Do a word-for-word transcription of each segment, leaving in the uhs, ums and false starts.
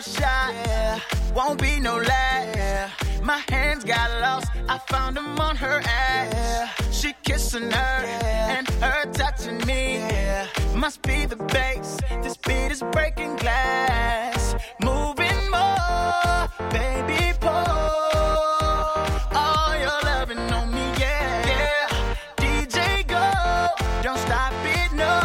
shot, yeah. Won't be no lie. My hands got lost, I found them on her ass. She kissing her, and her touching me. Must be the bass, this beat is breaking glass. Moving more, baby, pour all your loving on me, yeah, yeah. D J go, don't stop it, no.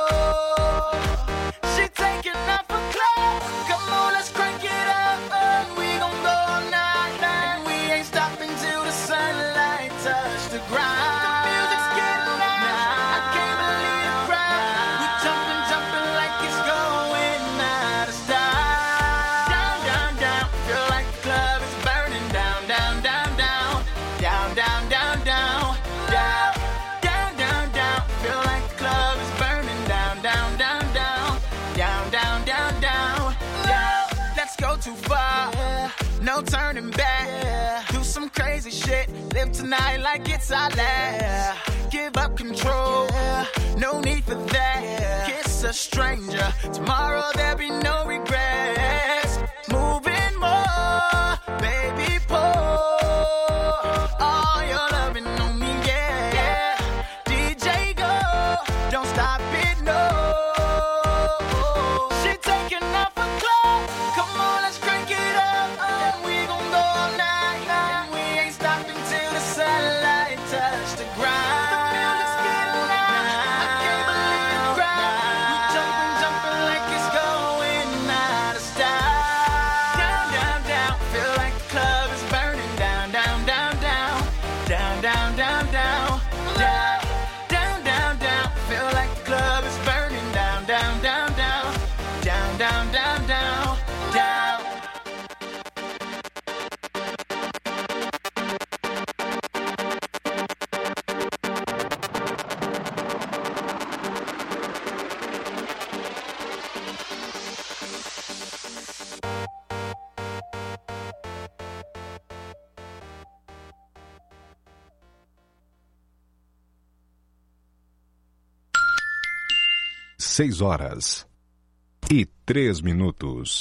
She taking off her clothes, come on, let's crank it up, and we gon' go all night, night. We ain't stopping till the sunlight touch the ground. The music's getting loud, I can't believe it right. We jumping, jumping like it's going out of style. Down, down, down, feel like the club is burning down, down, down, down, down, down, down, down, down, down, down, down. Feel like the club is burning down, down, down, down, down, down, down, down, down. Let's go too far, no turning back. Do some crazy shit, live tonight like it's our last. Give up control, no need for that. Kiss a stranger, tomorrow there'll be no regrets. Moving more, baby, pour all your loving on me, yeah. D J go, don't stop it, no. She taking off her clothes, come on, let's crank it up, and we gon' go all night, night. We ain't stopping till the sunlight touch the ground. The music's getting loud, I can't believe it right. We jumping, jumping like it's going out of style. Down, down, down, feel like the club is burning down, down, down, down, down, down, down, down, down, down, down, down. Feel like the club is burning down, down, down, down, down, down, down, down, down. Seis horas e três minutos.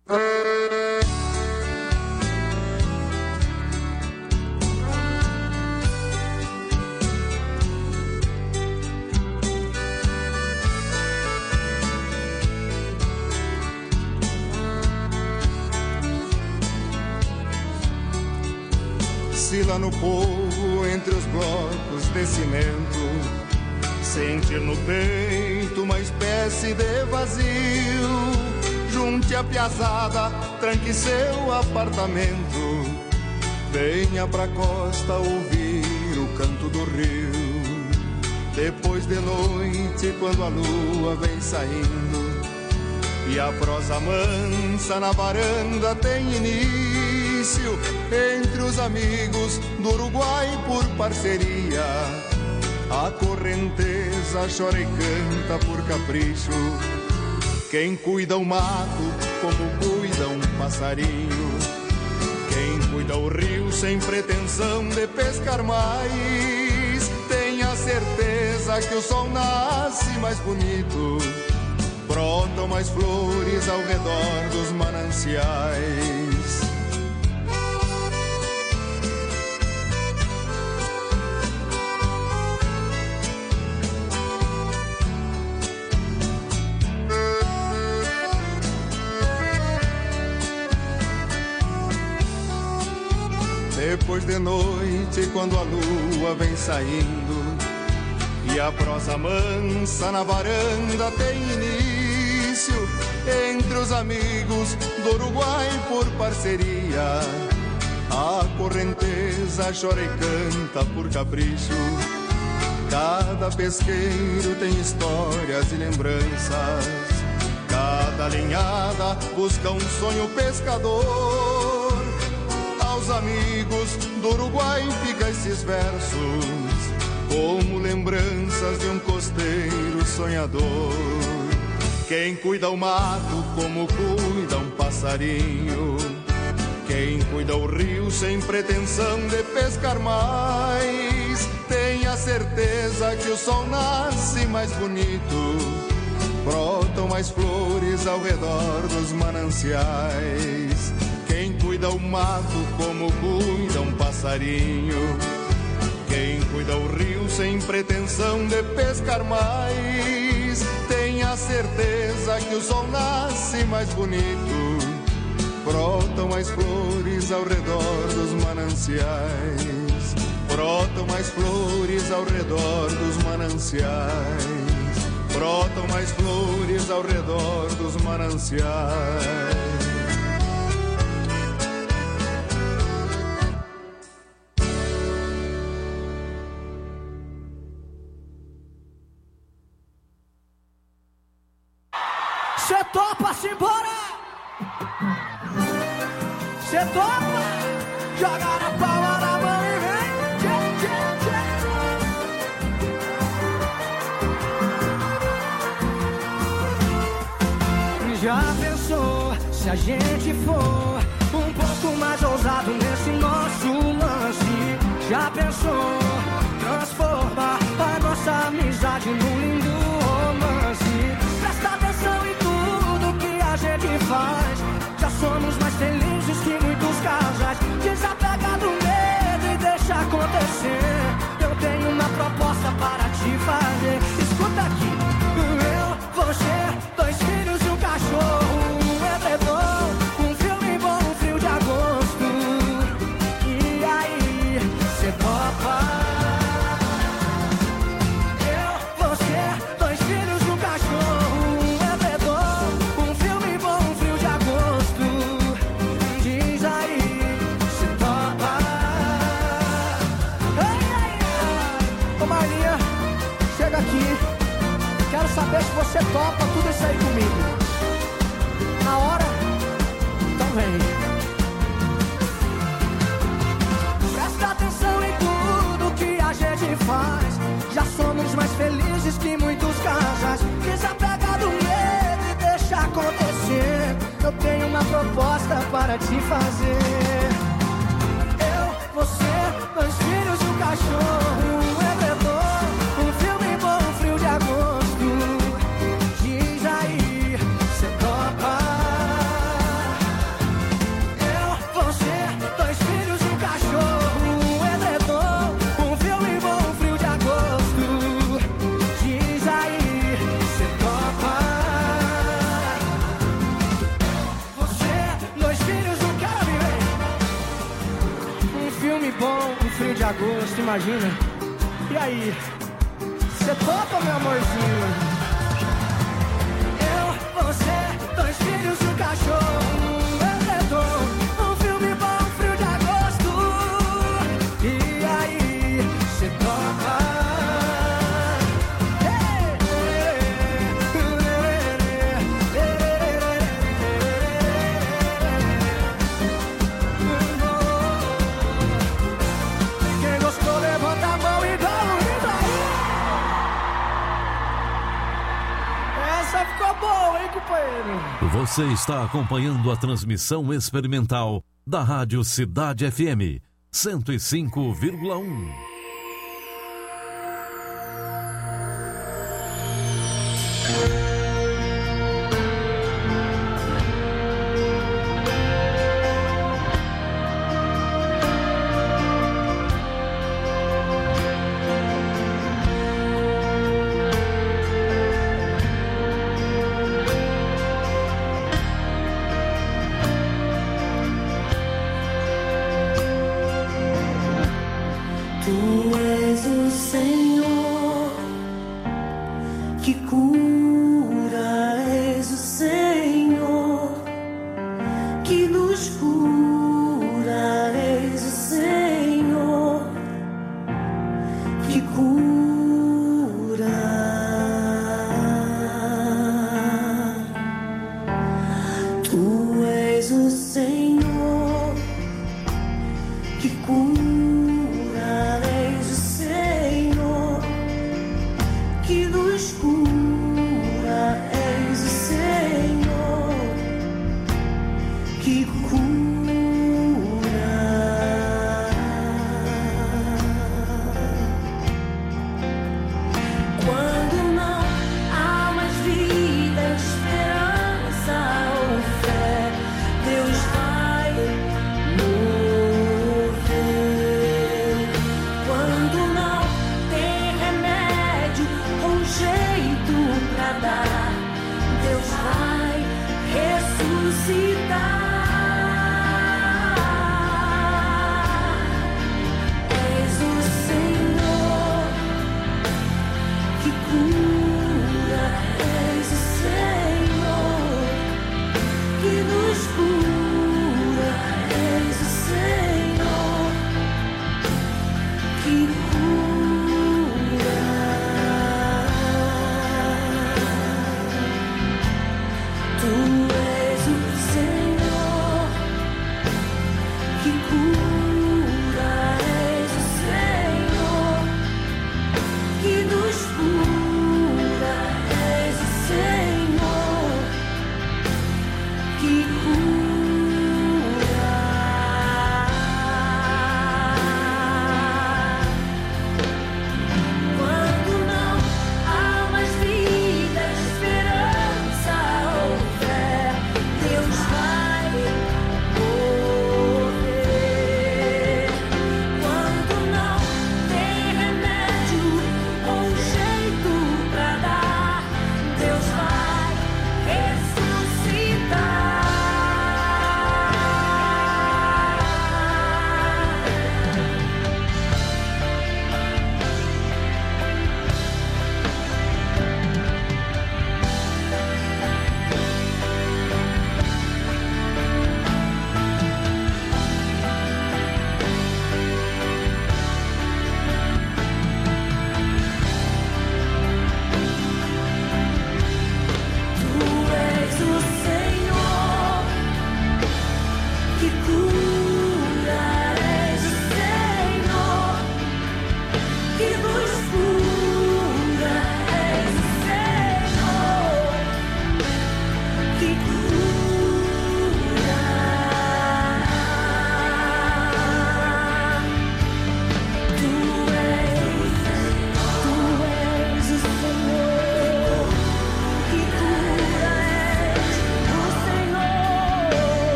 Se lá no povo, entre os blocos de cimento, sentir no peito uma espécie de vazio, junte a piazada, tranque seu apartamento, venha pra costa ouvir o canto do rio. Depois de noite, quando a lua vem saindo e a prosa mansa na varanda tem início, entre os amigos do Uruguai por parceria, a correnteza chora e canta por capricho. Quem cuida o mato como cuida um passarinho, quem cuida o rio sem pretensão de pescar mais, tenha certeza que o sol nasce mais bonito, brotam mais flores ao redor dos mananciais. Depois de noite, quando a lua vem saindo e a prosa mansa na varanda tem início, entre os amigos do Uruguai por parceria, a correnteza chora e canta por capricho. Cada pesqueiro tem histórias e lembranças, cada linhada busca um sonho pescador. Aos amigos do Uruguai fica esses versos, como lembranças de um costeiro sonhador. Quem cuida o mato como cuida um passarinho, quem cuida o rio sem pretensão de pescar mais, tenha certeza que o sol nasce mais bonito, brotam mais flores ao redor dos mananciais. Quem cuida o mato como cuida um passarinho, quem cuida o rio sem pretensão de pescar mais, tem a certeza que o sol nasce mais bonito. Brotam mais flores ao redor dos mananciais, brotam mais flores ao redor dos mananciais, brotam mais flores ao redor dos mananciais. Cê topa-se embora? Cê topa? Joga na palma da mão e vem. Tchê, tchê, tchê. Já pensou se a gente for um pouco mais ousado nesse nosso lance? Já pensou transformar a nossa amizade num lindo romance? Presta atenção em tudo que a gente faz. Já somos mais felizes que muitos casais. Desapega do medo e deixa acontecer. Eu tenho uma proposta para te fazer. Escuta aqui. Eu, você, dois filhos e um cachorro, um edredom, um filme bom, um frio de agosto. E aí, cê topa? Eu, você, dois filhos e um cachorro, um edredom, um filme bom, um frio de agosto. Diz aí, cê topa? Ai, ai, ai. Ô Marlinha, chega aqui. Quero saber se você topa tudo isso aí comigo. Na hora? Então vem. Presta atenção em tudo que a gente faz. Já somos mais felizes que muitos casais. Desapega do medo e deixa acontecer. Eu tenho uma proposta para te fazer. Eu, você, dois filhos e um cachorro, um edredom, um filme bom, um frio de agosto. Diz aí, cê topa? Eu, você, dois filhos e um cachorro, um edredom, um filme bom, um frio de agosto. Diz aí, cê topa? Você, dois filhos, um cara viver. Um filme bom, um frio de agosto, imagina. E aí, cê topa, meu amorzinho? Eu, você, dois filhos e um cachorro, um edredom, um filme bom, um frio de agosto. E aí, cê topa? Quem gostou, levanta a mão e dá um grito aí. Essa ficou boa, hein, companheiro? Você está acompanhando a transmissão experimental da Rádio Cidade F M cento e cinco vírgula um. Tu és o Senhor que cura, és o Senhor que nos cura, és o Senhor que cura. Tu és o Senhor que cura. Quando não há mais vida.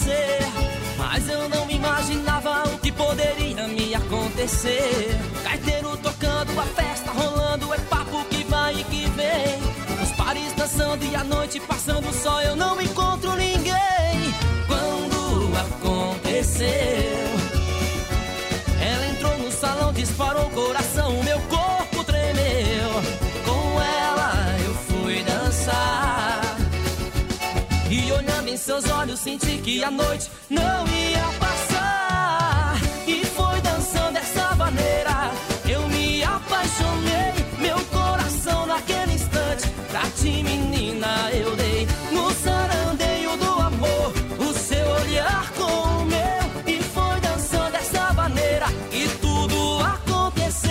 você, mas eu não imaginava o que poderia me acontecer. Gaiteiro tocando, a festa rolando, é papo que vai e que vem. Os pares dançando e a noite passando, só eu não encontro ninguém. Quando aconteceu, ela entrou no salão, disparou o coração, o meu corpo tremeu. Com ela eu fui dançar e olhando em seus olhos senti que a noite não ia passar. E foi dançando dessa maneira, eu me apaixonei. Meu coração naquele instante, pra ti menina eu dei. No sarandeio do amor, o seu olhar com o meu. E foi dançando dessa maneira e tudo aconteceu.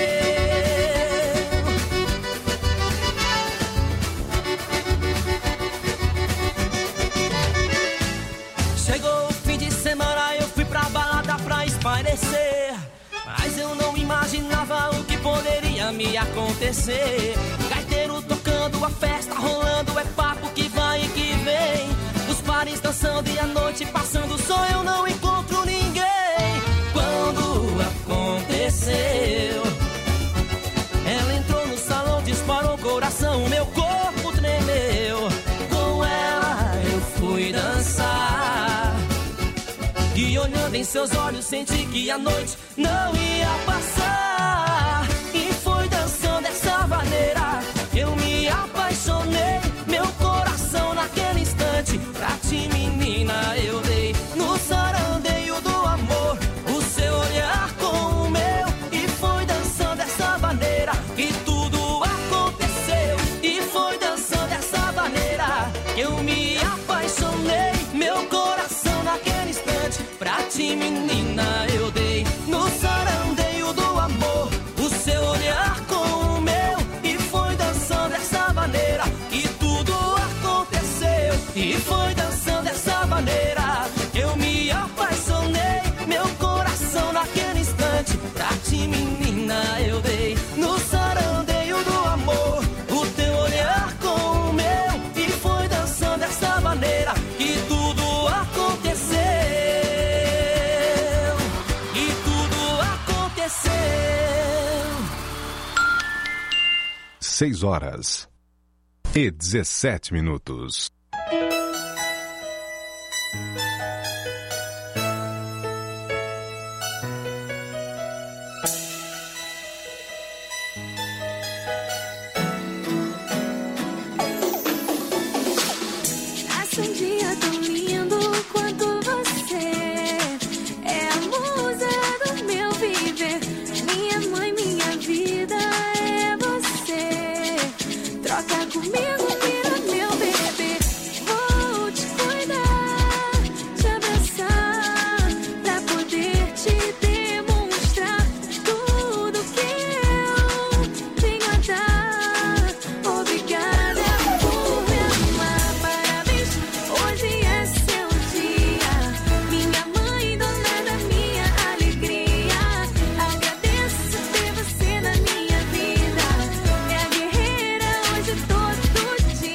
Chegou o fim de semana, eu fui pra balada pra espairecer, mas eu não imaginava o que poderia me acontecer. Gaiteiro tocando, a festa rolando, é papo que vai e que vem. Os pares dançando e a noite passando, só eu não encontro ninguém. Quando aconteceu, ela entrou no salão, disparou o coração, o meu corpo tremeu. Com ela eu fui dançar e olhando em seus olhos senti que a noite não ia passar. E foi dançando dessa maneira, eu me apaixonei. Meu coração naquele instante, pra ti menina eu dei. No sarandeio do amor, o seu olhar com o meu. E foi dançando dessa maneira e tudo aconteceu. E foi dançando dessa maneira, eu me apaixonei. Meu coração naquele instante, pra ti menina eu dei. No sarandeio do amor, o seu olhar com o meu. E foi dançando dessa maneira e tudo aconteceu. E foi dançando dessa maneira, eu me apaixonei. Meu coração naquele instante, pra ti menina eu dei. No sarandeio do amor, o teu olhar com o meu. E foi dançando dessa maneira e tudo aconteceu. E tudo aconteceu. Seis horas e dezessete minutos. Nasce um dia tão lindo quanto você. É a musa do meu viver. Minha mãe, minha vida é você. Troca comigo, vira meu bebê. Vou te cuidar, te abraçar, pra poder te demonstrar tudo que eu tenho a dar. Obrigada por me amar. Parabéns, hoje é seu dia. Minha mãe, dona da minha alegria. Agradeço ter você na minha vida. É a guerreira hoje todo dia.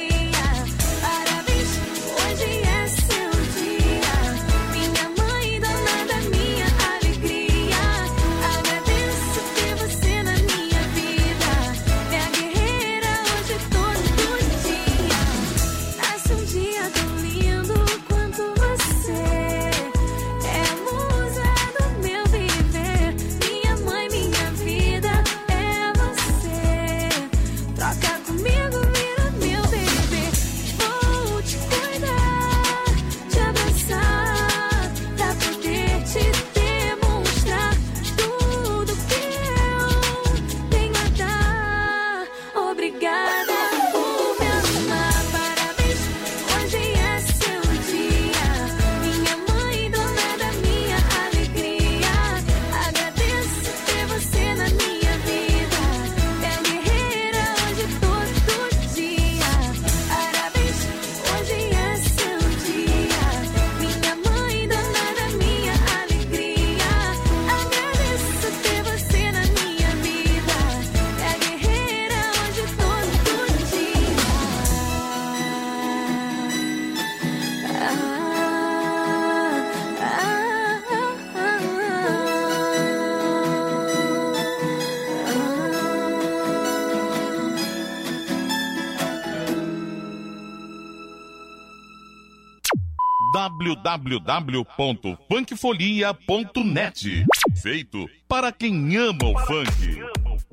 w w w ponto funkfolia ponto net. Feito para quem ama o funk.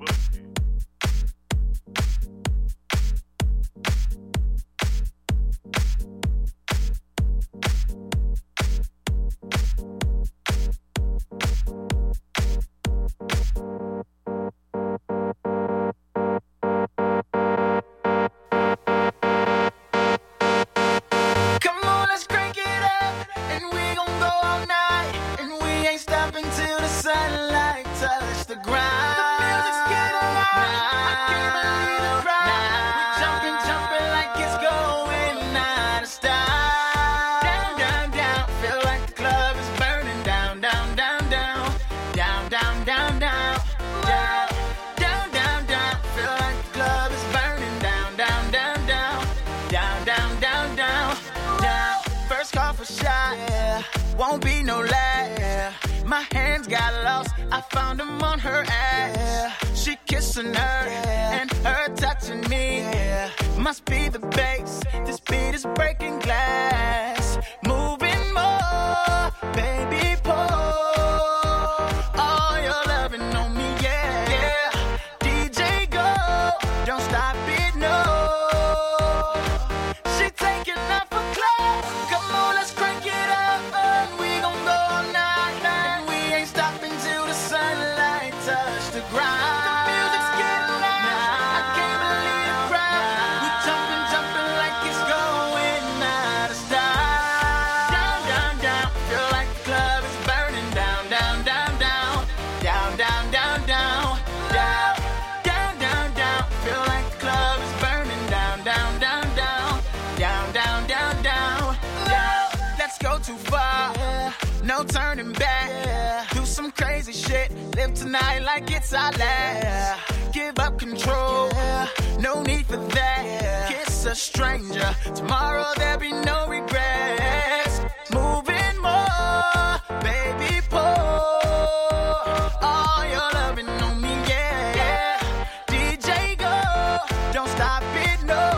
Won't be no lie. My hands got lost. I found them on her ass. She kissing her and her touching me. Must be the bass. This beat is breaking glass. Moving more, baby, pour all your loving on me, yeah, yeah. D J go, don't stop it, no. She taking off her clothes. Come on, let's crank it up. Touch the ground. The music's getting loud. I can't believe the crowd. We jumping, jumping like it's going out of style. Down, down, down. Feel like the club is burning down, down, down, down, down, down, down, down, down, down, down, down. Feel like the club is burning down, down, down, down, down, down, down, down, down. Let's go too far. No turning back. Do some crazy shit. Live tonight like it's our last. Give up control. No need for that. Kiss a stranger. Tomorrow there'll be no regrets. Moving more, baby, pour all your loving on me, yeah, yeah. D J go, don't stop it, no.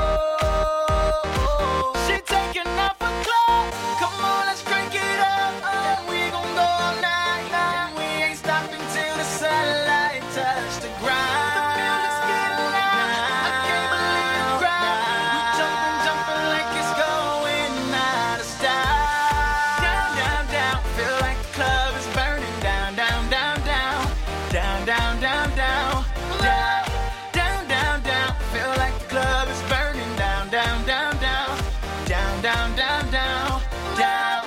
She taking off her clothes. Come on, let's crank it up. We gon' go all night, and we ain't stopping till the sunlight touch the ground. The music's getting loud. I can't believe the crowd. We jumping, jumping like it's going out of style. Down, down, down. Feel like the club is burning down, down, down, down, down, down, down, down, down, down, down, down. Feel like the club is burning down, down, down, down, down, down, down, down, down.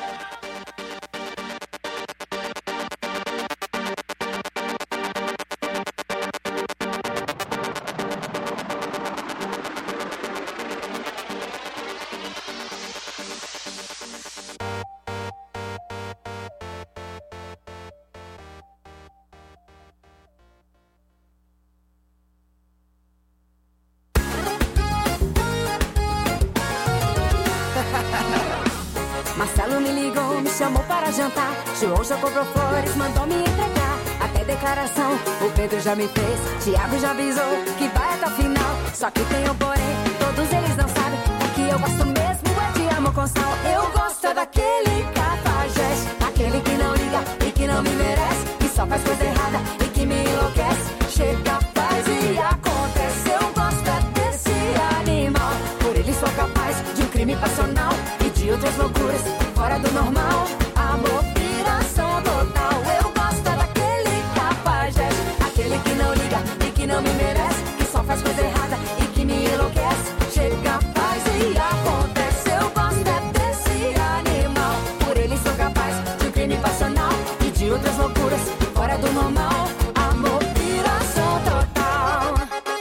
Marcelo me ligou, me chamou para jantar. João já comprou flores, mandou me entregar. Até declaração o Pedro já me fez. Tiago já avisou que vai até o final. Só que tem um porém, todos eles não sabem. É que eu gosto mesmo é de amor com sal. Eu gosto daquele cafajeste, aquele que não liga e que não me merece, que só faz coisa errada e que me enlouquece. Chega, faz e acontece. Eu gosto desse animal. Por ele sou capaz de um crime passional e de outras loucuras fora do normal. Amor, piração total. Eu gosto daquele cafajeste, aquele que não liga e que não me merece, que só faz coisa errada e que me enlouquece. Chega, faz e acontece. Eu gosto desse animal. Por ele sou capaz de um crime passional e de outras loucuras fora do normal. Amor, piração total.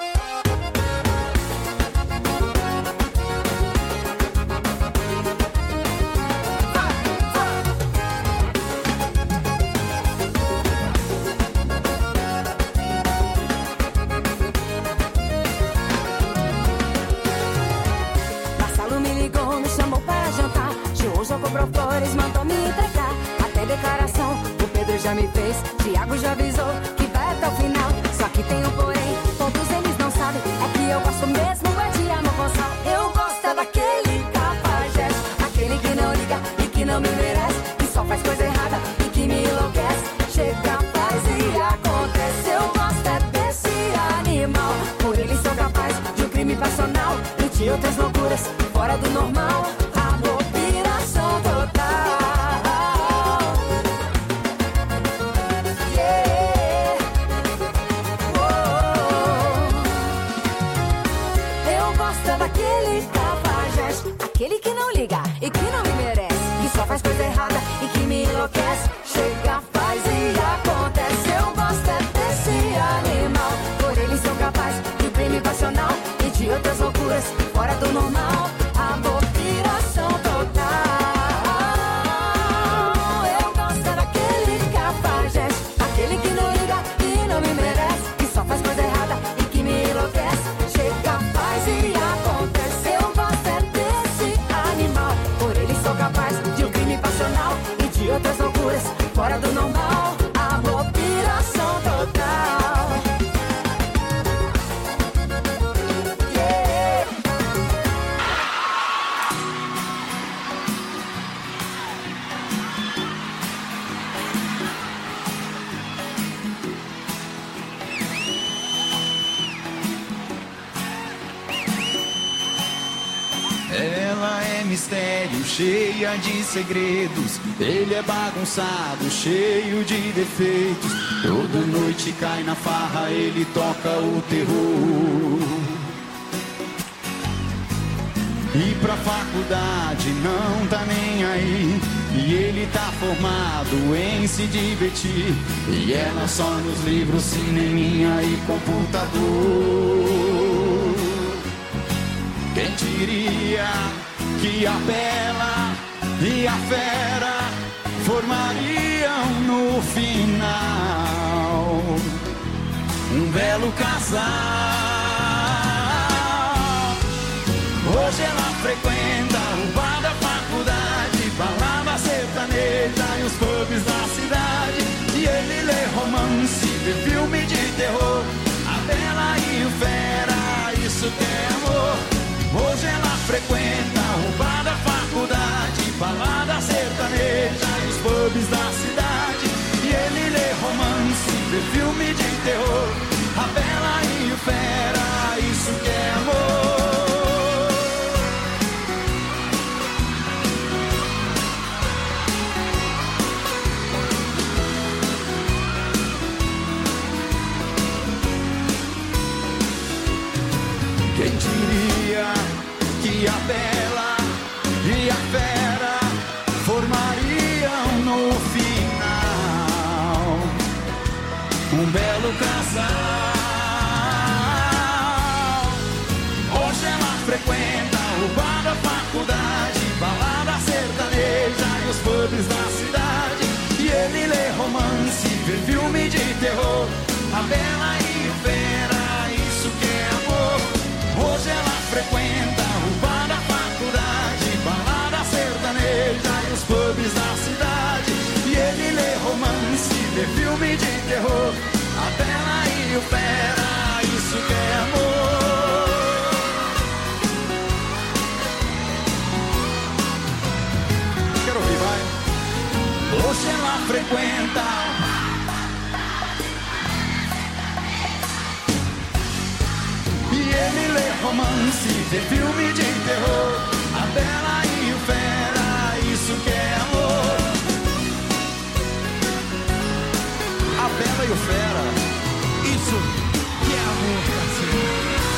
Marcelo me ligou, me chamou para jantar. João já comprou flores, mandou me entregar. Até declaração o Pedro já me fez. Tiago já avisou que vai até o final. Só que tem um porém, todos eles não sabem. É que eu gosto mesmo é de amor com sal. Eu gosto é daquele cafajeste, aquele que não liga e que loucuras fora do normal. Amor, piração total. Yeah. Oh. Eu gosto daquele cafajeste, aquele que não liga e que não me merece, que só faz coisa errada e que me enlouquece. Chega, faz e acontece. Eu gosto é desse animal, por ele sou capaz de crime passional e de outras loucuras fora do normal. Amor, piração total. Eu gosto daquele cafajeste, aquele que não liga e não me merece, que só faz coisa errada e que me enlouquece. Chega, faz e acontece. Eu gosto é desse animal, por ele sou capaz de um crime passional e de outras loucuras fora do normal. Amor, piração total. Yeah. Ela é mistério, cheia de segredos. Ele é bagunçado, cheio de defeitos. Toda noite cai na farra, ele toca o terror. E pra faculdade não tá nem aí, e ele tá formado em se divertir. E ela só nos livros, cineminha e computador. Quem diria que a bela e a fera formariam no final um belo casal. Hoje ela frequenta o bar da faculdade, balada sertaneja e os pubs da cidade. E ele lê romance, vê filme de terror. A bela e o fera, isso que é amor. Hoje ela frequenta o bar da faculdade, balada sertaneja e os pubs da cidade. E ele lê romance, vê filme de terror. A bela e o fera, isso que é amor. Quem diria que a bela e a fera formariam no final um belo casal. Hoje ela frequenta o bar da faculdade, balada sertaneja e os pubs da cidade. E ele lê romance, vê filme de terror. A bela e a fera, isso que é amor. Hoje ela frequenta o bar da faculdade, balada sertaneja e os pubs da cidade. E ele lê romance, vê filme de terror. A bela e o fera, isso que é amor. Quero ouvir, vai. Hoje ela frequenta ele lê romance, vê filme de terror. A bela e o fera, isso que é amor. A bela e o fera, isso que é amor, parceiro.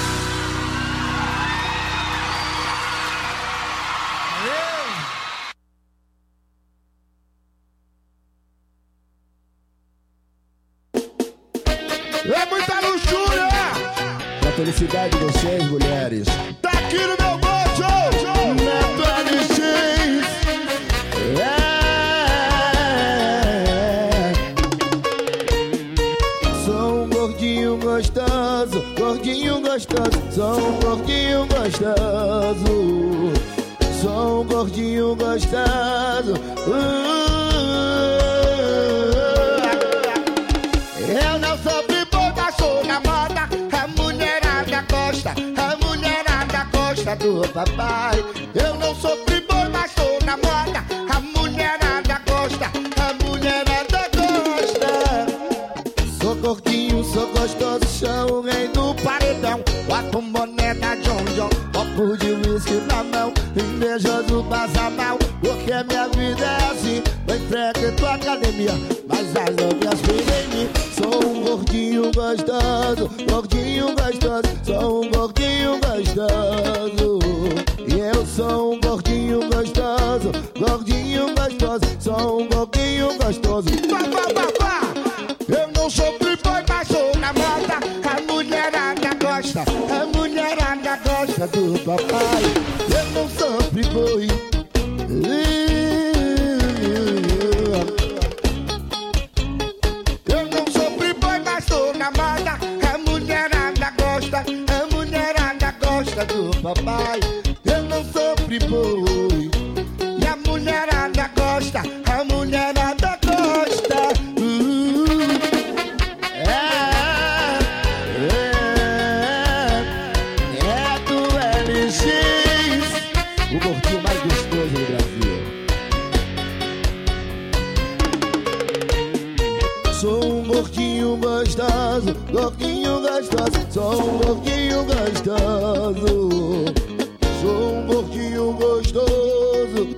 É muita luxúria! A felicidade de vocês, mulheres. Tá aqui no meu bolso! Neto L X! É. Sou um gordinho gostoso, gordinho gostoso. Sou um gordinho gostoso. Sou um gordinho gostoso. Uh, Eu não sou pipoca, sou na moda. A mulherada gosta, a mulherada gosta do papai. Eu não sou playboy, mas sou na moda. A mulherada gosta, a mulherada gosta. sou gordinho, sou gostoso. Sou o rei do paredão. Quatro monedas, John John. Copo de whisky na mão, invejoso passa mal, porque minha vida é assim. Eu frequento a academia, mas as novinhas vêm em mim. Sou um gordinho gostoso, gordinho gostoso, sou um gordinho gostoso. E eu sou um gordinho gostoso, gordinho gostoso, sou um gordinho gostoso. Pá, pá, pá, pá. Eu não sou playboy, mas sou na moda. A mulherada gosta, a mulherada gosta do papai. Eu não sou playboy. Eu não sou playboy, mas sou na moda. A mulherada gosta, a mulherada gosta do papai. Eu não sou playboy. E a mulherada gosta, a mulherada gosta. Uh, é, é, é do L X, o gordinho mais gostoso do Brasil. Sou um gordinho gostoso, gordinho gostoso, sou um gordinho gostoso. Sou um gordinho gostoso.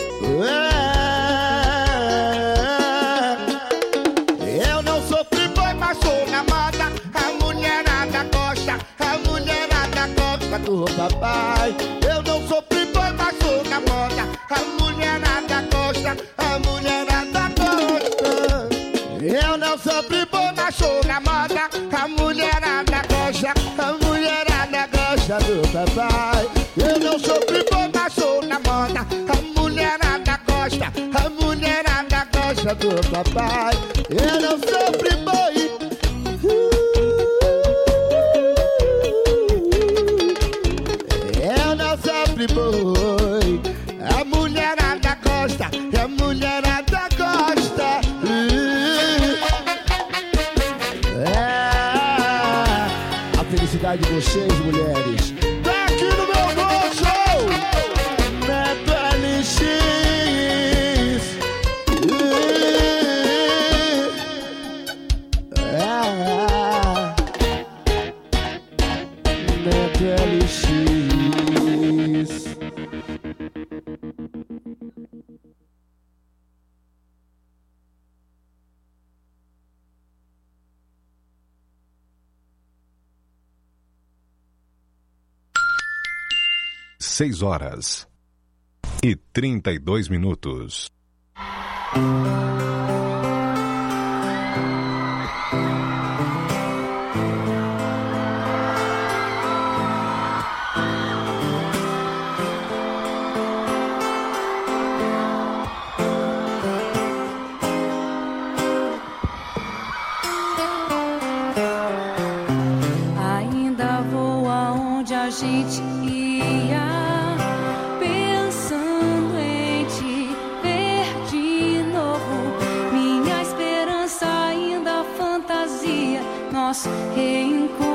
É. Eu não sou playboy, mas sou na moda. A mulherada gosta, a mulherada gosta do papai. Eu não sou playboy, mas sou na moda. A mulherada gosta, a mulherada gosta. Eu não sou playboy, mas sou na moda. A mulherada gosta, a mulherada gosta do papai. Eu não sou playboy, mas sou na moda. A mulherada gosta, a mulherada gosta do papai. Eu não sou playboy. Eu não sou playboy. A mulherada gosta, a mulherada gosta. É. A felicidade de vocês, mulheres. Aqui no meu bolso, Neto L X. É. Neto L X. Seis horas e trinta e dois minutos. Ainda vou aonde a gente ia, pensando em te ver de novo. Minha esperança ainda fantasia nosso reencontro.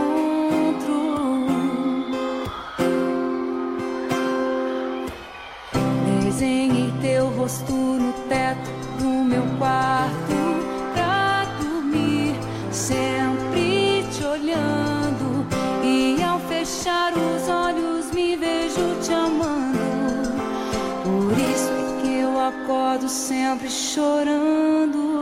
Desenhei teu rosto no teto do meu quarto pra dormir, sempre te olhando. E ao fechar os olhos me vejo te amando. Por isso é que eu acordo sempre chorando.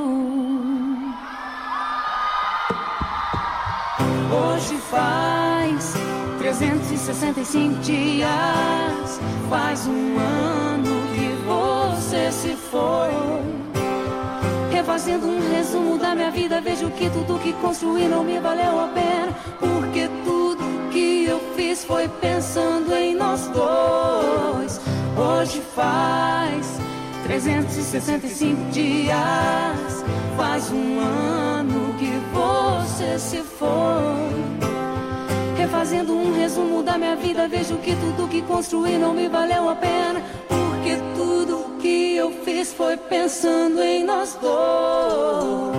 Hoje faz trezentos e sessenta e cinco dias, faz um ano que você se foi. Refazendo um resumo da minha vida, vejo que tudo que construí não me valeu a pena, porque tudo que eu fiz foi pensando em nós dois. Hoje faz trezentos e sessenta e cinco dias, faz um ano que você se foi. Refazendo um resumo da minha vida, vejo que tudo que construí não me valeu a pena, porque tudo que eu fiz foi pensando em nós dois.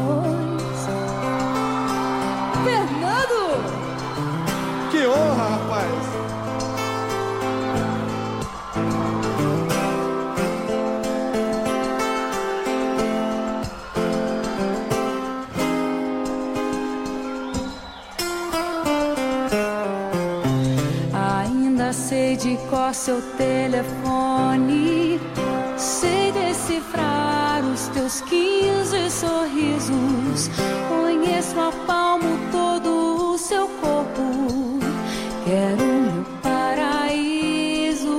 Fernando! Que honra, rapaz! Ainda sei de cor seu telefone. Sei decifrar os teus quinze sorrisos. Conheço a palmo todo o seu corpo. Quero meu paraíso.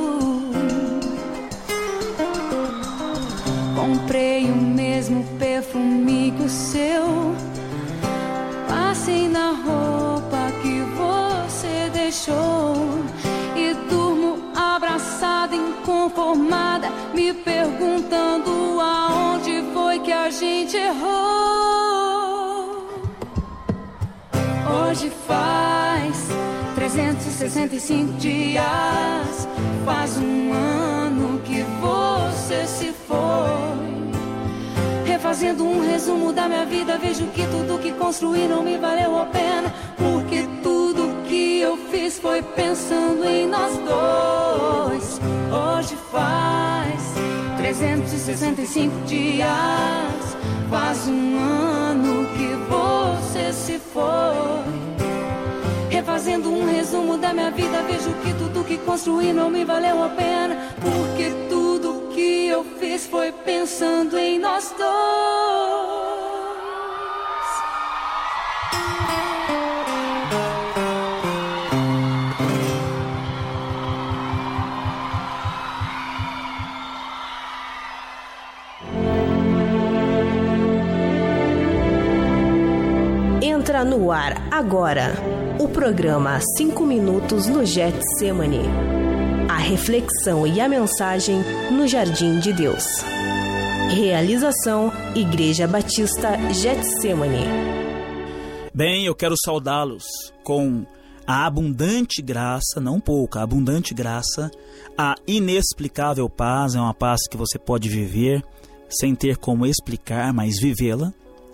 Comprei o mesmo perfume que o seu. Passei na roupa que você deixou. E durmo abraçada, inconformada, me perguntando aonde foi que a gente errou. Hoje faz trezentos e sessenta e cinco dias, faz um ano que você se foi. Refazendo um resumo da minha vida, vejo que tudo que construí não me valeu a pena, porque tudo que eu fiz foi pensando em nós dois. Hoje faz trezentos e sessenta e cinco dias, faz um ano que você se foi. Refazendo um resumo da minha vida, vejo que tudo que construí não me valeu a pena, porque tudo que eu fiz foi pensando em nós dois. Entra no ar agora o programa cinco minutos no Getsemane. A reflexão e a mensagem no Jardim de Deus. Realização Igreja Batista Getsemane. Bem, eu quero saudá-los com a abundante graça, não pouca, a abundante graça, a inexplicável paz, é uma paz que você pode viver sem ter como explicar, mas vivê-la.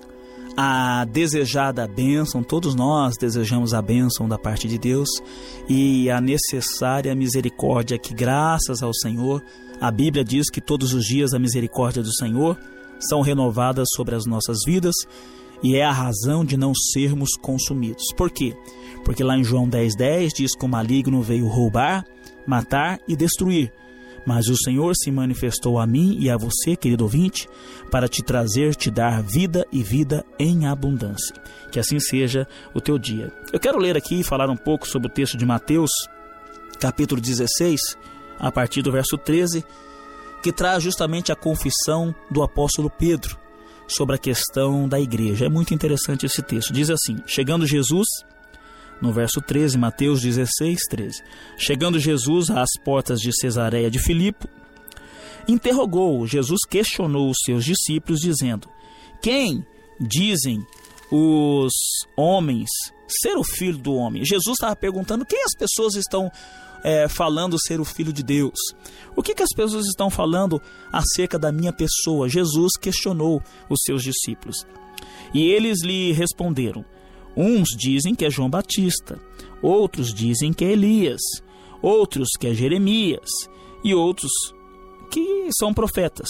A desejada bênção, todos nós desejamos a bênção da parte de Deus, e a necessária misericórdia que, graças ao Senhor, a Bíblia diz que todos os dias a misericórdia do Senhor são renovadas sobre as nossas vidas, e é a razão de não sermos consumidos. Por quê? Porque lá em João dez, dez diz que o maligno veio roubar, matar e destruir. Mas o Senhor se manifestou a mim e a você, querido ouvinte, para te trazer, te dar vida e vida em abundância. Que assim seja o teu dia. Eu quero ler aqui e falar um pouco sobre o texto de Mateus, capítulo dezesseis, a partir do verso treze, que traz justamente a confissão do apóstolo Pedro sobre a questão da igreja. É muito interessante esse texto. Diz assim: chegando Jesus... No verso treze, Mateus dezesseis, treze. Chegando Jesus às portas de Cesareia de Filipe, interrogou, Jesus questionou os seus discípulos, dizendo: quem dizem os homens ser o Filho do Homem? Jesus estava perguntando quem as pessoas estão é, falando ser o Filho de Deus. O que, que as pessoas estão falando acerca da minha pessoa? Jesus questionou os seus discípulos. E eles lhe responderam: uns dizem que é João Batista, outros dizem que é Elias, outros que é Jeremias, e outros que são profetas.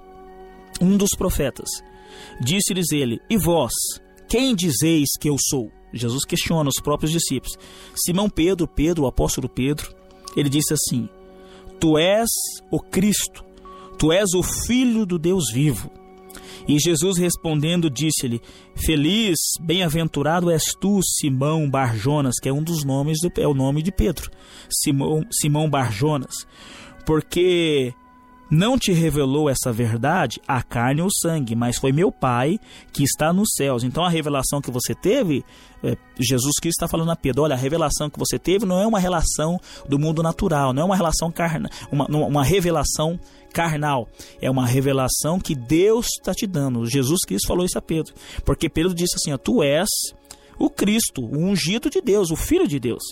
Um dos profetas. Disse-lhes ele: e vós, quem dizeis que eu sou? Jesus questiona os próprios discípulos. Simão Pedro, Pedro, o apóstolo Pedro, ele disse assim: tu és o Cristo, tu és o Filho do Deus vivo. E Jesus respondendo disse-lhe: feliz, bem-aventurado és tu, Simão Barjonas, que é um dos nomes, do, é o nome de Pedro, Simão, Simão Barjonas, porque não te revelou essa verdade a carne ou sangue, mas foi meu Pai que está nos céus. Então a revelação que você teve, é, Jesus Cristo está falando a Pedro: olha, a revelação que você teve não é uma relação do mundo natural, não é uma relação carnal, uma, uma revelação carnal, é uma revelação que Deus está te dando. Jesus Cristo falou isso a Pedro, porque Pedro disse assim: ó, tu és o Cristo, o ungido de Deus, o Filho de Deus.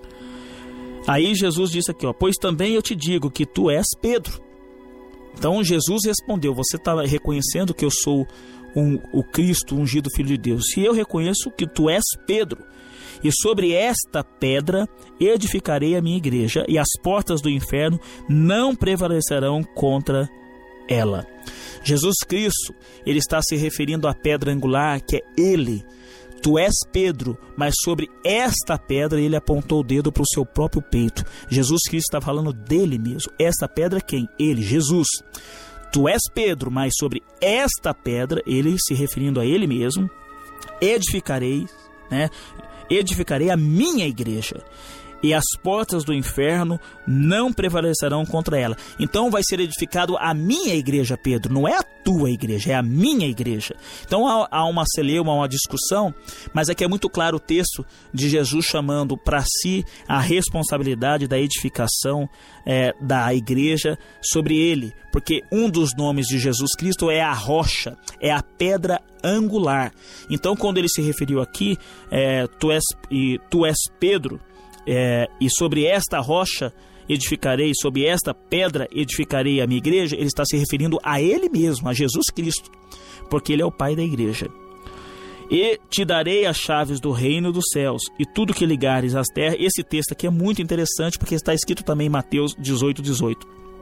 Aí Jesus disse aqui, ó, pois também eu te digo que tu és Pedro. Então Jesus respondeu: você está reconhecendo que eu sou um, o Cristo, o ungido Filho de Deus, e eu reconheço que tu és Pedro, e sobre esta pedra edificarei a minha igreja, e as portas do inferno não prevalecerão contra ela. Jesus Cristo, ele está se referindo à pedra angular, que é ele. Tu és Pedro, mas sobre esta pedra ele apontou o dedo para o seu próprio peito. Jesus Cristo está falando dele mesmo. Esta pedra quem? Ele, Jesus. Tu és Pedro, mas sobre esta pedra, ele se referindo a ele mesmo, edificarei, né? Edificarei a minha igreja. E as portas do inferno não prevalecerão contra ela. Então vai ser edificado a minha igreja, Pedro. Não é a tua igreja, é a minha igreja. Então há, há uma celeuma, uma discussão, mas aqui é muito claro o texto de Jesus chamando para si a responsabilidade da edificação é, da igreja sobre ele. Porque um dos nomes de Jesus Cristo é a rocha, é a pedra angular. Então quando ele se referiu aqui, é, tu, és, e, tu és Pedro, É, e sobre esta rocha edificarei, sobre esta pedra edificarei a minha igreja, ele está se referindo a ele mesmo, a Jesus Cristo, porque ele é o Pai da igreja. E te darei as chaves do reino dos céus, e tudo que ligares às terras. Esse texto aqui é muito interessante, porque está escrito também em Mateus dezoito, dezoito.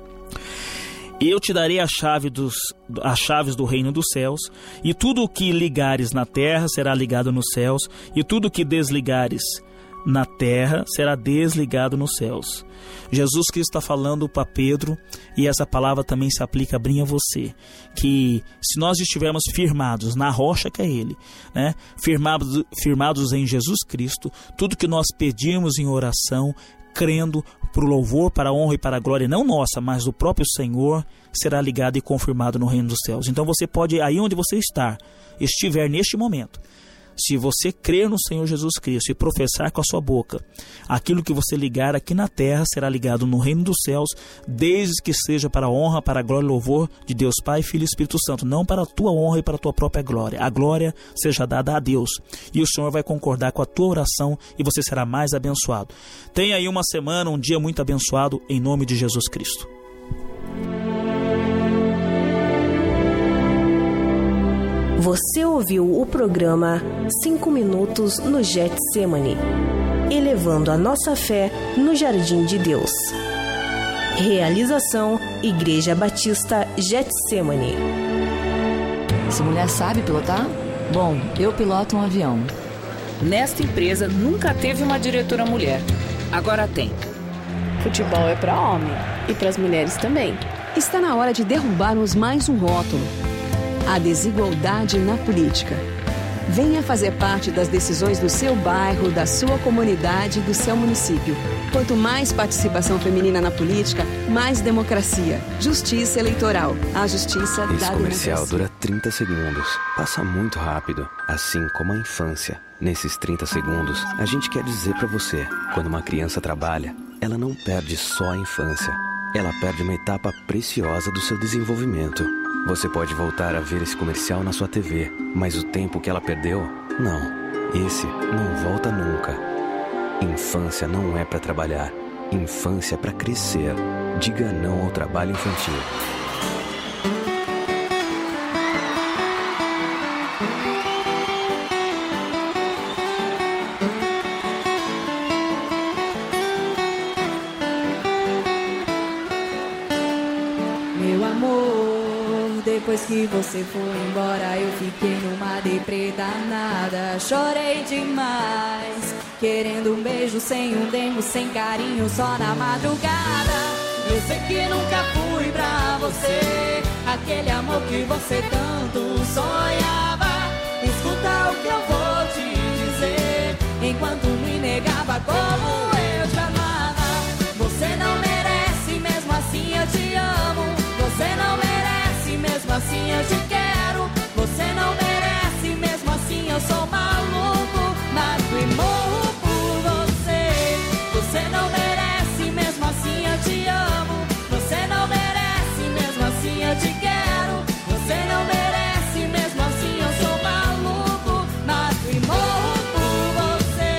Eu te darei a chave dos, as chaves do reino dos céus, e tudo o que ligares na terra será ligado nos céus, e tudo o que desligares na terra será desligado nos céus. Jesus Cristo está falando para Pedro, e essa palavra também se aplica bem a você, que se nós estivermos firmados na rocha que é Ele, né? firmados, firmados em Jesus Cristo, tudo que nós pedimos em oração, crendo para o louvor, para a honra e para a glória, não nossa, mas do próprio Senhor, será ligado e confirmado no reino dos céus. Então você pode, aí onde você está, estiver neste momento, se você crer no Senhor Jesus Cristo e professar com a sua boca, aquilo que você ligar aqui na terra será ligado no reino dos céus, desde que seja para a honra, para a glória e louvor de Deus Pai, Filho e Espírito Santo, não para a tua honra e para a tua própria glória. A glória seja dada a Deus, e o Senhor vai concordar com a tua oração e você será mais abençoado. Tenha aí uma semana, um dia muito abençoado, em nome de Jesus Cristo. Você ouviu o programa cinco minutos no Getsemane, elevando a nossa fé no Jardim de Deus. Realização Igreja Batista Getsemane. Essa mulher sabe pilotar? Bom, eu piloto um avião. Nesta empresa nunca teve uma diretora mulher. Agora tem. Futebol é para homem e para as mulheres também. Está na hora de derrubarmos mais um rótulo: a desigualdade na política. Venha fazer parte das decisões do seu bairro, da sua comunidade, do seu município. Quanto mais participação feminina na política, mais democracia. Justiça eleitoral. A justiça da democracia. Esse comercial dura trinta segundos. Passa muito rápido, assim como a infância. Nesses trinta segundos, a gente quer dizer pra você: quando uma criança trabalha, ela não perde só a infância. Ela perde uma etapa preciosa do seu desenvolvimento. Você pode voltar a ver esse comercial na sua T V, mas o tempo que ela perdeu, não. Esse não volta nunca. Infância não é para trabalhar. Infância é para crescer. Diga não ao trabalho infantil. Depois que você foi embora, eu fiquei numa deprê danada. Chorei demais, querendo um beijo sem um dengo, sem carinho, só na madrugada. Eu sei que nunca fui pra você aquele amor que você tanto sonhava. Escuta o que eu vou te dizer, enquanto me negava como eu te amava. Você não merece, mesmo assim eu te amo. Você não merece, mesmo assim eu te quero. Você não merece, mesmo assim eu sou maluco. Mato e morro por você. Você não merece, mesmo assim eu te amo. Você não merece, mesmo assim eu te quero. Você não merece, mesmo assim eu sou maluco. Mato e morro por você.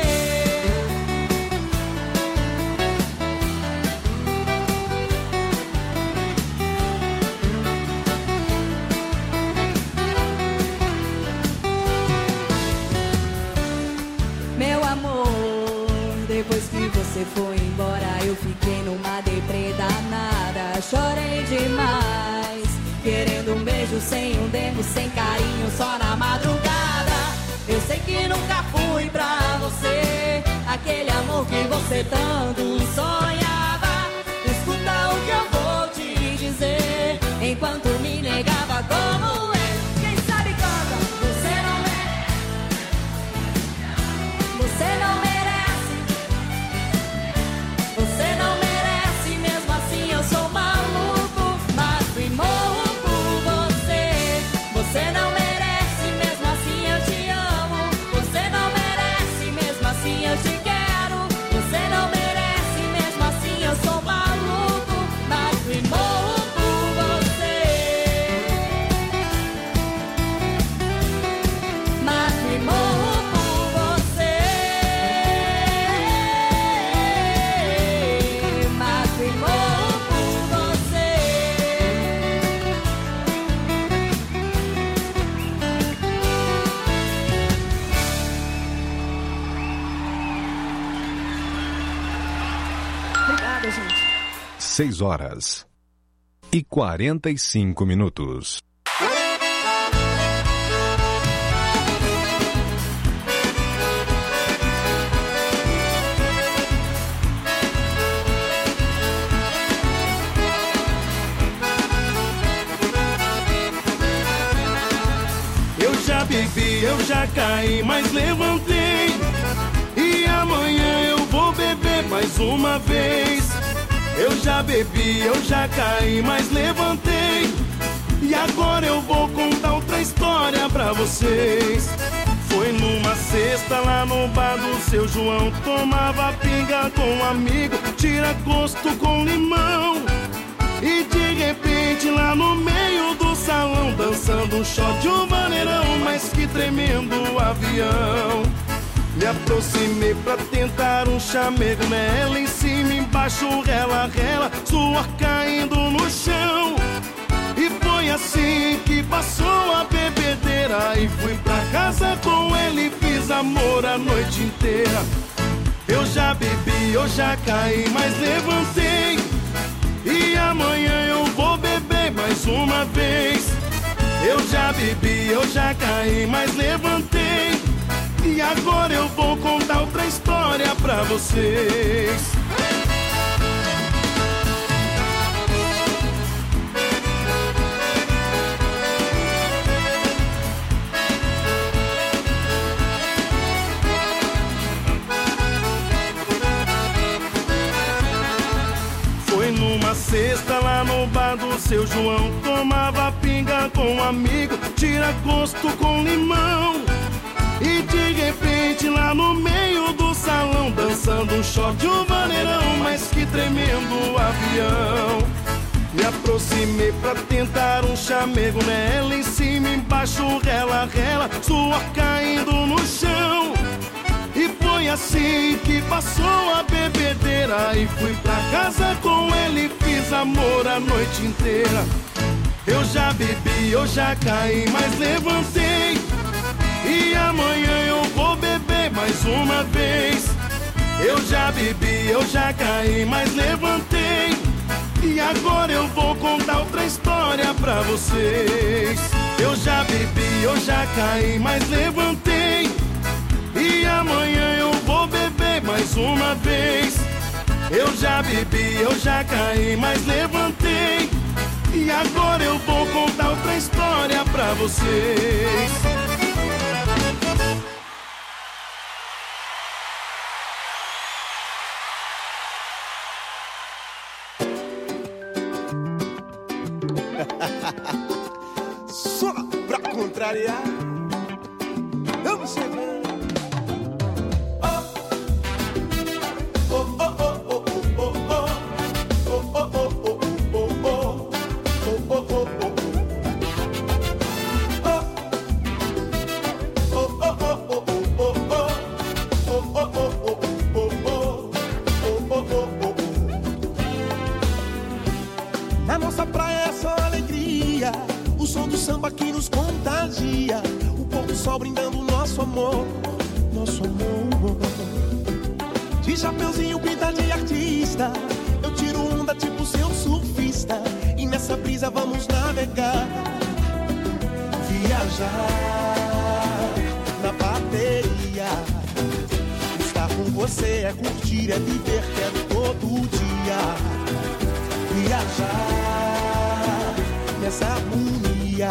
Meu amor, depois que você foi embora, eu fiquei numa deprê danada. Chorei demais, querendo um beijo sem um dengo, sem carinho, só na madrugada. Eu sei que nunca fui pra você aquele amor que você tanto sonhava. Escuta o que eu vou te dizer enquanto me negava como é. Quem sabe canta. Você não merece. Você não merece. Você não merece. Mesmo assim eu sou maluco, mato e morro por você. Você não merece. Mesmo assim eu te amo. Você não merece. Mesmo assim eu te quero. Você não merece. Mesmo assim eu sou maluco, mato e morro por você. Mato e morro por você. Mato e morro por você. Obrigada, gente. seis horas e quarenta e cinco minutos. Eu já bebi, eu já caí, mas levantei. E amanhã eu vou beber mais uma vez. Eu já bebi, eu já caí, mas levantei. E agora eu vou contar outra história pra vocês. Foi numa sexta lá no bar do seu João. Tomava pinga com um amigo, tira gosto com limão. E de repente lá no meio do salão, dançando um shot de um vaneirão, mas que tremendo avião. Me aproximei pra tentar um chamego nela, em cima, embaixo, rela, rela, suor caindo no chão. E foi assim que passou a bebedeira, e fui pra casa com ele, fiz amor a noite inteira. Eu já bebi, eu já caí, mas levantei. E amanhã eu vou beber mais uma vez. Eu já bebi, eu já caí, mas levantei. E agora eu vou contar outra história pra vocês. Foi numa sexta lá no bar do seu João. Tomava pinga com um amigo, tira gosto com limão. E de repente lá no meio do salão, dançando um shot de um vaneirão, mas que tremendo avião. Me aproximei pra tentar um chamego nela, em cima, embaixo, rela, rela, suor caindo no chão. E foi assim que passou a bebedeira, e fui pra casa com ele, fiz amor a noite inteira. Eu já bebi, eu já caí, mas levantei. E amanhã eu vou beber mais uma vez. Eu já bebi, eu já caí, mas levantei. E agora eu vou contar outra história pra vocês. Eu já bebi, eu já caí, mas levantei. E amanhã eu vou beber mais uma vez. Eu já bebi, eu já caí, mas levantei. E agora eu vou contar outra história pra vocês. Só pra contrariar, vamos chegando. Na nossa praia é só alegria, o som do samba que nos contagia, o povo só brindando nosso amor, nosso amor. De chapeuzinho pinta de artista, eu tiro onda tipo seu surfista, e nessa brisa vamos navegar, viajar na pátria você, é curtir, é viver, quero todo dia viajar nessa harmonia.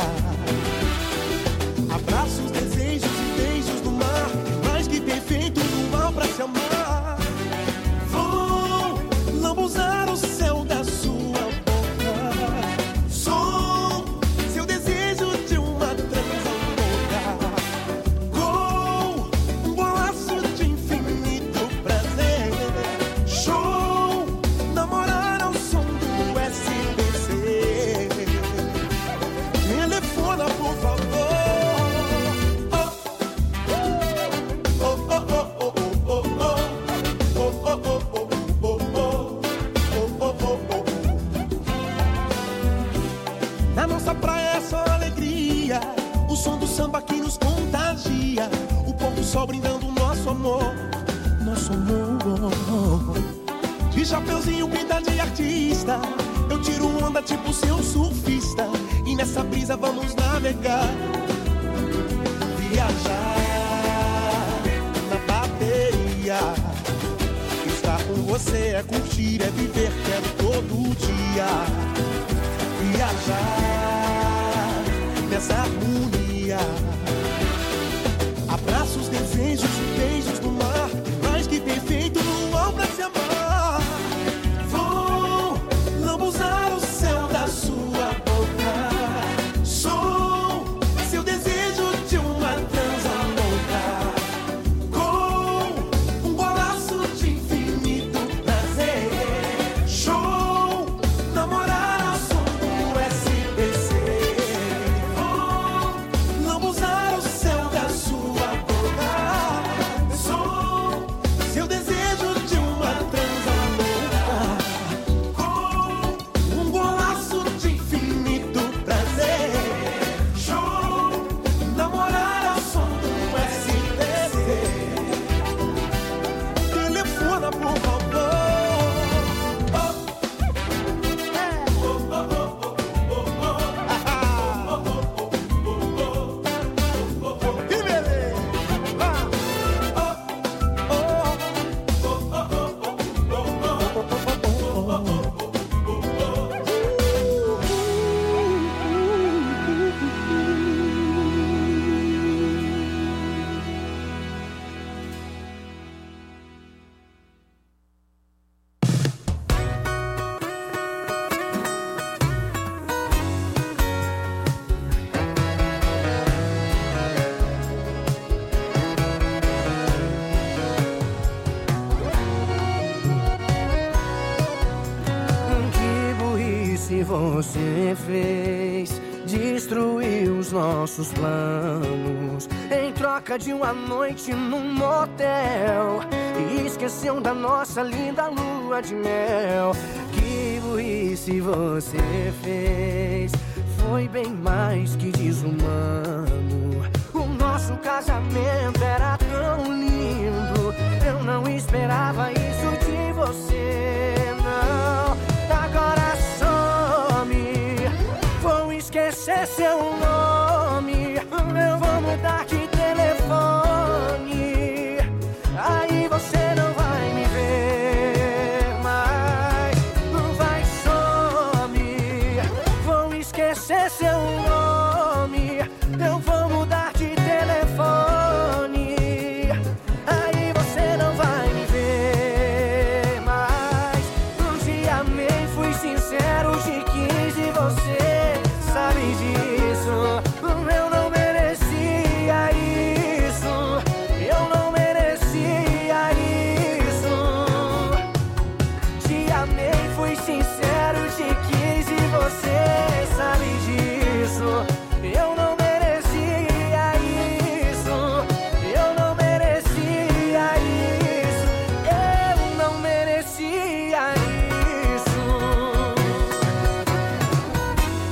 Abraços, desejos e beijos do mar, mais que perfeito no mal pra se amar. Vou lambuzar o céu da sua boca, sou seu desejo de uma transa louca. Gol, um golaço de infinito prazer. Show, namorar ao som do S B C. Telefona, por favor. Na nossa praia é só alegria, o som do samba que nos contagia, o pôr do sol brindando nosso amor, nosso amor. De chapeuzinho pinta de artista, eu tiro onda tipo seu surfista, e nessa brisa vamos navegar, viajar na bateria. Estar com você é curtir, é viver, quero todo dia viajar nessa harmonia. Abraços, desejos e beijos do mar, mais que perfeito no ar pra se amar. Vou lambuzar o céu da sua boca, sou seu desejo de uma transa louca. Com um golaço de infinito prazer. Show, namorar ao som do S B C. Vou lambuzar o céu da sua boca, sou seu desejo de uma transa louca. Com um golaço de infinito prazer. Show, namorar ao som do S B C. Telefona, por favor. Que beleza! Que burrice você fez, destruiu os nossos planos em troca de uma noite num motel, e esqueceu da nossa linda lua de mel. Que burrice você fez, foi bem mais que desumano. O nosso casamento era tão lindo, eu não esperava isso de você, não. Agora some, vou esquecer seu nome, eu vou mudar de telefone, aí você não vai me ver mais. Vai, some, vou esquecer seu nome, eu vou mudar de telefone, aí você não vai me ver mais. Te amei, fui sincero, te quis e você sabe disso. Eu não merecia isso, eu não merecia isso. Te amei, fui sincero, te quis e você sabe disso. Eu não merecia isso, eu não merecia isso, eu não merecia isso.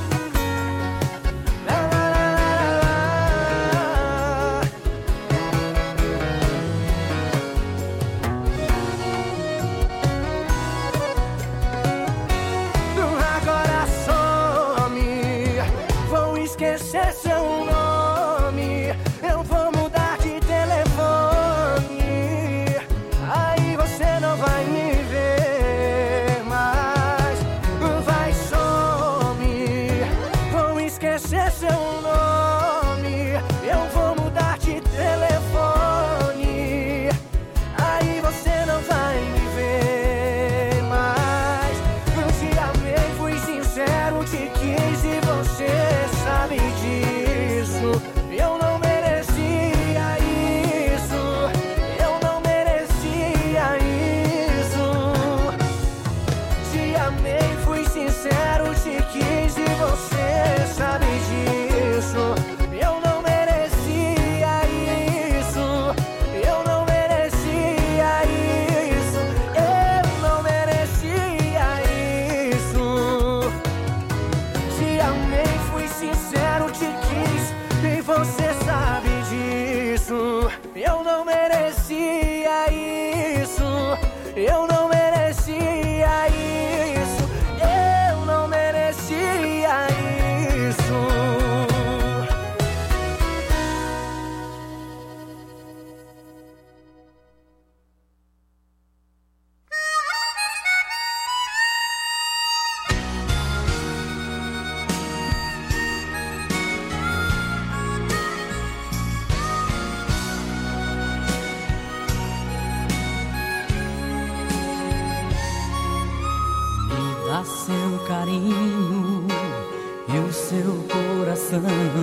esquecer seu nome, eu vou mudar de telefone. Aí você não vai me ver mais. Eu te amei, fui sincero, te quis e você sabe disso. Eu não merecia isso, eu não merecia isso. Te amei, fui sincero, te quis e você sabe disso. Eu não merecia isso, eu não merecia isso, eu não merecia isso. Te amei, fui sincero, te quis e você sabe disso. Eu não merecia isso, eu não merecia isso, eu não merecia isso. Me dá seu carinho e o seu coração.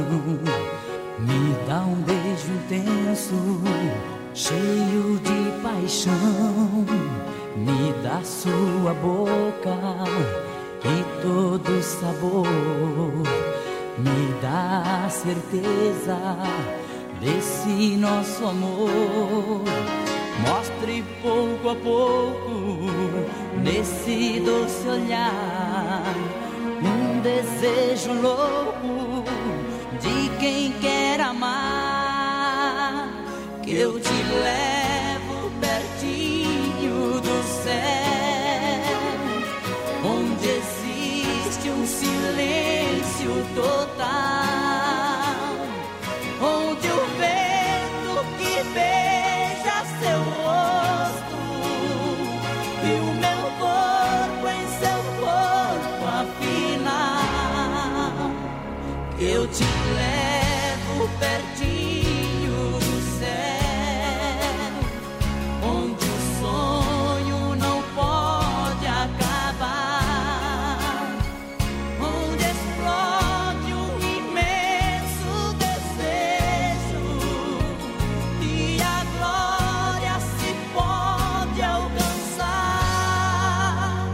Me dá um beijo intenso, cheio de paixão. Me dá sua boca e todo sabor. Me dá a certeza desse nosso amor. Mostre pouco a pouco nesse doce olhar um desejo louco de quem quer amar. Que eu te levo pertinho do céu, onde existe um silêncio total, onde o vento que beija seu rosto e o meu corpo em seu corpo afinal. Eu te levo pertinho do céu, onde o sonho não pode acabar, onde explode um imenso desejo e a glória se pode alcançar.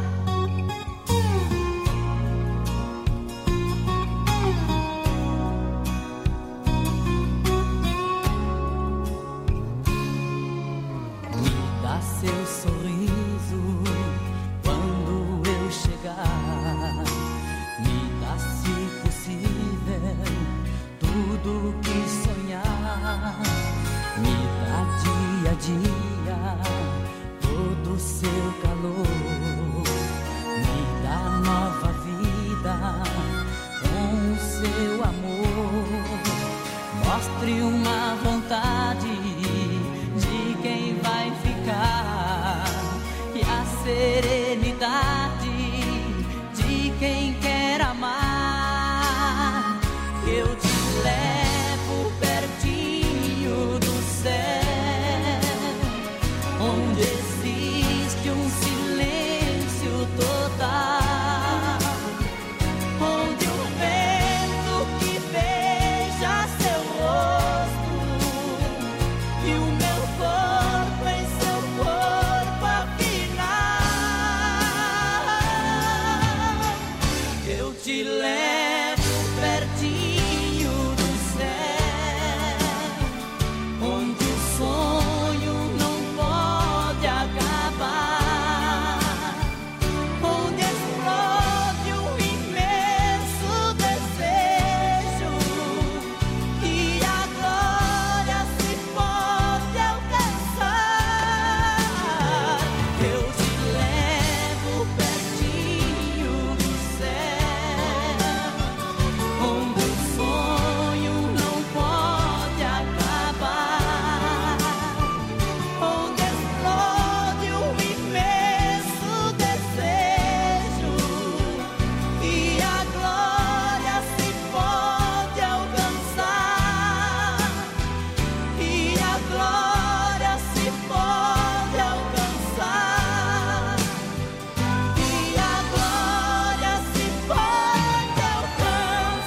Me dá seu sorriso quando eu chegar. Me dá, se possível, tudo que sonhar. Me dá dia a dia todo o seu calor. Me dá nova vida com o seu amor. Mostre uma